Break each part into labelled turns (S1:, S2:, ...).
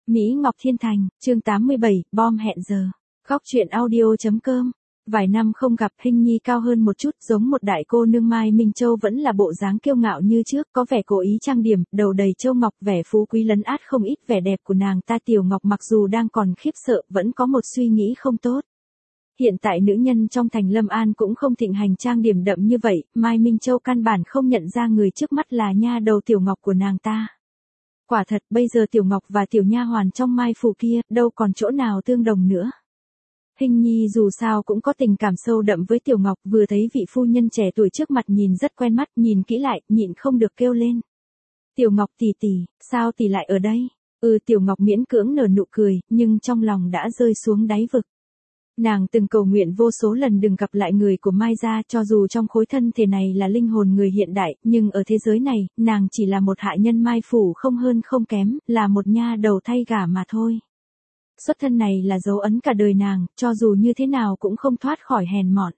S1: Mỹ Ngọc Thiên Thành, chương 87, bom hẹn giờ. Góc truyện audio.com. Vài năm không gặp, Hinh Nhi cao hơn một chút, giống một đại cô nương. Mai Minh Châu vẫn là bộ dáng kiêu ngạo như trước, có vẻ cố ý trang điểm, đầu đầy châu ngọc, vẻ phú quý lấn át không ít vẻ đẹp của nàng ta. Tiểu Ngọc mặc dù đang còn khiếp sợ, vẫn có một suy nghĩ không tốt. Hiện tại nữ nhân trong thành Lâm An cũng không thịnh hành trang điểm đậm như vậy, Mai Minh Châu căn bản không nhận ra người trước mắt là nha đầu Tiểu Ngọc của nàng ta. Quả thật, bây giờ Tiểu Ngọc và Tiểu Nha Hoàn trong Mai phủ kia, đâu còn chỗ nào tương đồng nữa. Hinh Nhi dù sao cũng có tình cảm sâu đậm với Tiểu Ngọc, vừa thấy vị phu nhân trẻ tuổi trước mặt nhìn rất quen mắt, nhìn kỹ lại, nhịn không được kêu lên. Tiểu Ngọc tỷ tỷ, sao tỷ lại ở đây? Tiểu Ngọc miễn cưỡng nở nụ cười, nhưng trong lòng đã rơi xuống đáy vực. Nàng từng cầu nguyện vô số lần đừng gặp lại người của Mai gia, cho dù trong khối thân thể này là linh hồn người hiện đại, nhưng ở thế giới này, nàng chỉ là một hạ nhân Mai phủ, không hơn không kém, là một nha đầu thay gả mà thôi. Xuất thân này là dấu ấn cả đời nàng, cho dù như thế nào cũng không thoát khỏi hèn mọn.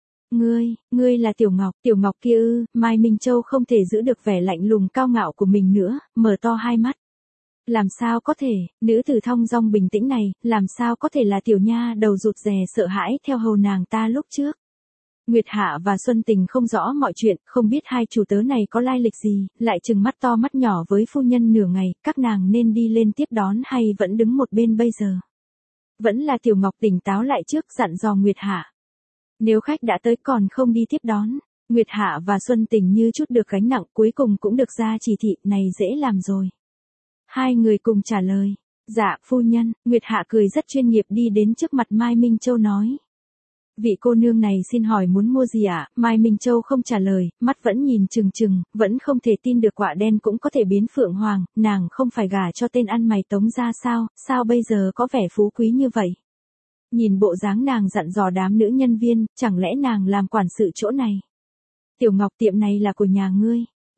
S1: Ngươi là Tiểu Ngọc kia ư? Mai Minh Châu không thể giữ được vẻ lạnh lùng cao ngạo của mình nữa, mở to hai mắt. Làm sao có thể, nữ tử thong dong bình tĩnh này, làm sao có thể là tiểu nha đầu rụt rè sợ hãi theo hầu nàng ta lúc trước. Nguyệt Hạ và Xuân Tình không rõ mọi chuyện, không biết hai chủ tớ này có lai lịch gì, lại trừng mắt to mắt nhỏ với phu nhân nửa ngày, các nàng nên đi lên tiếp đón hay vẫn đứng một bên bây giờ. Vẫn là Tiểu Ngọc tỉnh táo lại trước, dặn dò Nguyệt Hạ. Nếu khách đã tới còn không đi tiếp đón. Nguyệt Hạ và Xuân Tình như chút được gánh nặng, cuối cùng cũng được ra chỉ thị, này dễ làm rồi. Hai người cùng trả lời. Dạ, phu nhân. Nguyệt Hạ cười rất chuyên nghiệp đi đến trước mặt Mai Minh Châu nói. Vị cô nương này xin hỏi muốn mua gì ạ? Mai Minh Châu không trả lời, mắt vẫn nhìn trừng trừng, vẫn không thể tin được quạ đen cũng có thể biến phượng hoàng, nàng không phải gả cho tên ăn mày Tống gia sao bây giờ có vẻ phú quý như vậy? Nhìn bộ dáng nàng dặn dò đám nữ nhân viên, chẳng lẽ nàng làm quản sự chỗ này? Tiểu Ngọc, tiệm này là của nhà ngươi.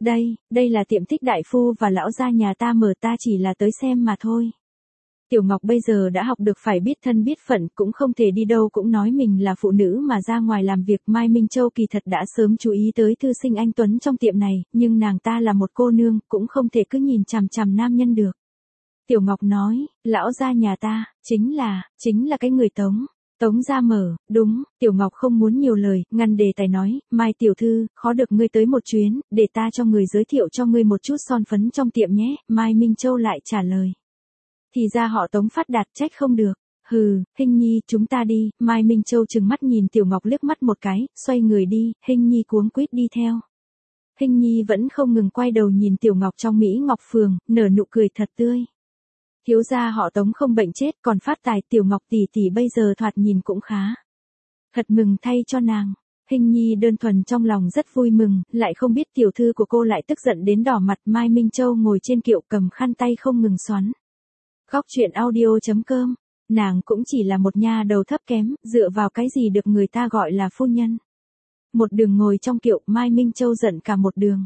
S1: Đây là tiệm Thích đại phu và lão gia nhà ta mở, ta chỉ là tới xem mà thôi. Tiểu Ngọc bây giờ đã học được phải biết thân biết phận, cũng không thể đi đâu cũng nói mình là phụ nữ mà ra ngoài làm việc. Mai Minh Châu kỳ thật đã sớm chú ý tới thư sinh anh Tuấn trong tiệm này, nhưng nàng ta là một cô nương, cũng không thể cứ nhìn chằm chằm nam nhân được. Tiểu Ngọc nói, lão gia nhà ta, chính là cái người Tống gia mở, đúng. Tiểu Ngọc không muốn nhiều lời, ngăn đề tài nói, Mai tiểu thư, khó được ngươi tới một chuyến, để ta cho người giới thiệu cho ngươi một chút son phấn trong tiệm nhé. Mai Minh Châu lại trả lời. Thì ra họ Tống phát đạt, trách không được. Hinh Nhi, chúng ta đi. Mai Minh Châu trừng mắt nhìn Tiểu Ngọc liếc mắt một cái, xoay người đi, Hinh Nhi cuống quýt đi theo. Hinh Nhi vẫn không ngừng quay đầu nhìn Tiểu Ngọc trong Mỹ Ngọc Phường, nở nụ cười thật tươi. Thiếu gia họ Tống không bệnh chết còn phát tài, Tiểu Ngọc tỷ tỷ bây giờ thoạt nhìn cũng khá. Thật mừng thay cho nàng. Hinh Nhi đơn thuần trong lòng rất vui mừng, lại không biết tiểu thư của cô lại tức giận đến đỏ mặt. Mai Minh Châu ngồi trên kiệu cầm khăn tay không ngừng xoắn. Góc truyện audio.com. Nàng cũng chỉ là một nha đầu thấp kém, dựa vào cái gì được người ta gọi là phu nhân. Một đường ngồi trong kiệu, Mai Minh Châu giận cả một đường.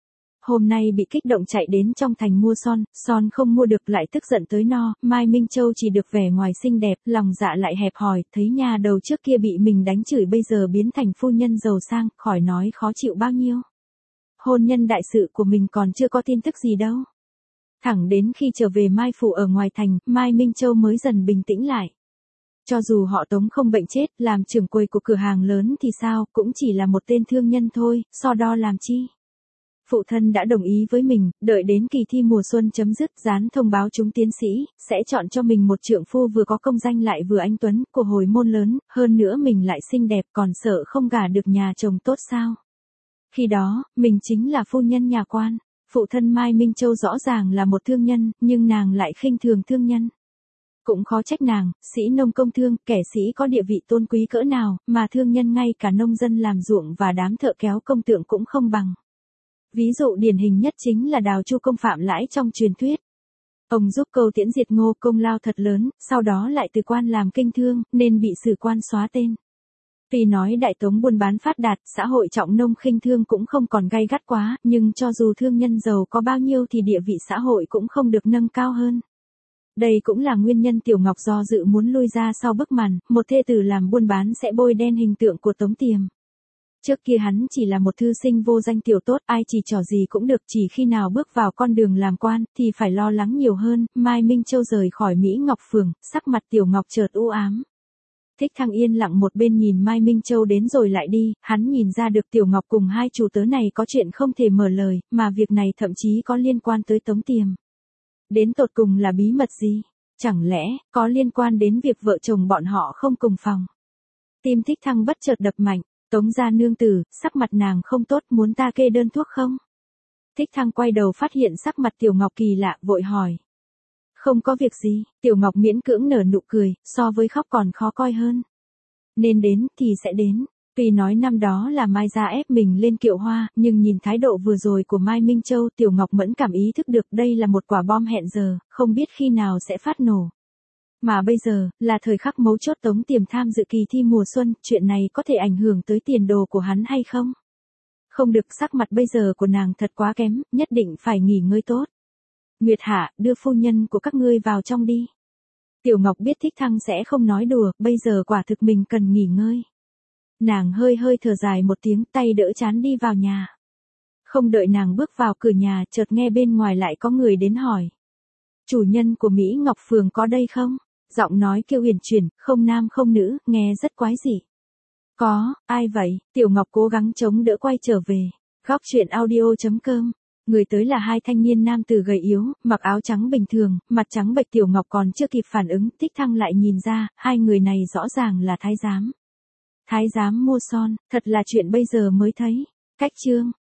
S1: Hôm nay bị kích động chạy đến trong thành mua son không mua được lại tức giận tới no. Mai Minh Châu chỉ được vẻ ngoài xinh đẹp, lòng dạ lại hẹp hòi, thấy nhà đầu trước kia bị mình đánh chửi bây giờ biến thành phu nhân giàu sang, khỏi nói khó chịu bao nhiêu. Hôn nhân đại sự của mình còn chưa có tin tức gì đâu. Thẳng đến khi trở về Mai phủ ở ngoài thành, Mai Minh Châu mới dần bình tĩnh lại. Cho dù họ Tống không bệnh chết, làm trưởng quầy của cửa hàng lớn thì sao, cũng chỉ là một tên thương nhân thôi, so đo làm chi. Phụ thân đã đồng ý với mình, đợi đến kỳ thi mùa xuân chấm dứt, dán thông báo trúng tiến sĩ, sẽ chọn cho mình một trượng phu vừa có công danh lại vừa anh tuấn, của hồi môn lớn, hơn nữa mình lại xinh đẹp, còn sợ không gả được nhà chồng tốt sao. Khi đó, mình chính là phu nhân nhà quan. Phụ thân Mai Minh Châu rõ ràng là một thương nhân, nhưng nàng lại khinh thường thương nhân. Cũng khó trách nàng, sĩ nông công thương, kẻ sĩ có địa vị tôn quý cỡ nào, mà thương nhân ngay cả nông dân làm ruộng và đám thợ kéo công tượng cũng không bằng. Ví dụ điển hình nhất chính là Đào Chu Công Phạm Lãi trong truyền thuyết. Ông giúp Câu Tiễn diệt Ngô, công lao thật lớn, sau đó lại từ quan làm kinh thương, nên bị sử quan xóa tên. Tuy nói Đại Tống buôn bán phát đạt, xã hội trọng nông khinh thương cũng không còn gay gắt quá, nhưng cho dù thương nhân giàu có bao nhiêu thì địa vị xã hội cũng không được nâng cao hơn. Đây cũng là nguyên nhân Tiểu Ngọc do dự muốn lui ra sau bức màn, một thê tử làm buôn bán sẽ bôi đen hình tượng của Tống Tiềm. Trước kia hắn chỉ là một thư sinh vô danh tiểu tốt, ai chỉ trò gì cũng được, chỉ khi nào bước vào con đường làm quan, thì phải lo lắng nhiều hơn. Mai Minh Châu rời khỏi Mỹ Ngọc Phường, sắc mặt Tiểu Ngọc chợt u ám. Thích Thăng yên lặng một bên nhìn Mai Minh Châu đến rồi lại đi, hắn nhìn ra được Tiểu Ngọc cùng hai chủ tớ này có chuyện không thể mở lời, mà việc này thậm chí có liên quan tới Tống Tiềm. Đến tột cùng là bí mật gì? Chẳng lẽ, có liên quan đến việc vợ chồng bọn họ không cùng phòng? Tim Thích Thăng bất chợt đập mạnh. Tống gia nương tử, sắc mặt nàng không tốt, muốn ta kê đơn thuốc không? Thích Thăng quay đầu phát hiện sắc mặt Tiểu Ngọc kỳ lạ, vội hỏi. Không có việc gì, Tiểu Ngọc miễn cưỡng nở nụ cười, so với khóc còn khó coi hơn. Nên đến thì sẽ đến. Tuy nói năm đó là Mai gia ép mình lên kiệu hoa, nhưng nhìn thái độ vừa rồi của Mai Minh Châu, Tiểu Ngọc mẫn cảm ý thức được đây là một quả bom hẹn giờ, không biết khi nào sẽ phát nổ. Mà bây giờ, là thời khắc mấu chốt Tống Tiềm tham dự kỳ thi mùa xuân, chuyện này có thể ảnh hưởng tới tiền đồ của hắn hay không? Không được, sắc mặt bây giờ của nàng thật quá kém, nhất định phải nghỉ ngơi tốt. Nguyệt Hạ, đưa phu nhân của các ngươi vào trong đi. Tiểu Ngọc biết Thích Thăng sẽ không nói đùa, bây giờ quả thực mình cần nghỉ ngơi. Nàng hơi hơi thở dài một tiếng, tay đỡ chán đi vào nhà. Không đợi nàng bước vào cửa nhà, chợt nghe bên ngoài lại có người đến hỏi. Chủ nhân của Mỹ Ngọc Phường có đây không? Giọng nói kêu uyển chuyển, không nam không nữ, nghe rất quái dị. Có, ai vậy? Tiểu Ngọc cố gắng chống đỡ quay trở về. Góc truyện audio.com. Người tới là hai thanh niên nam tử gầy yếu, mặc áo trắng bình thường, mặt trắng bệch. Tiểu Ngọc còn chưa kịp phản ứng, Thích Thăng lại nhìn ra, hai người này rõ ràng là thái giám. Thái giám mua son, thật là chuyện bây giờ mới thấy. Cách chương.